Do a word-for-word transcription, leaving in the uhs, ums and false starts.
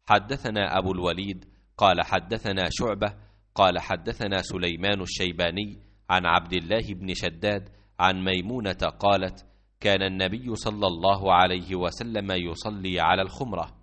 حدثنا أبو الوليد قال حدثنا شعبة قال حدثنا سليمان الشيباني عن عبد الله بن شداد عن ميمونة قالت: كان النبي صلى الله عليه وسلم يصلي على الخمرة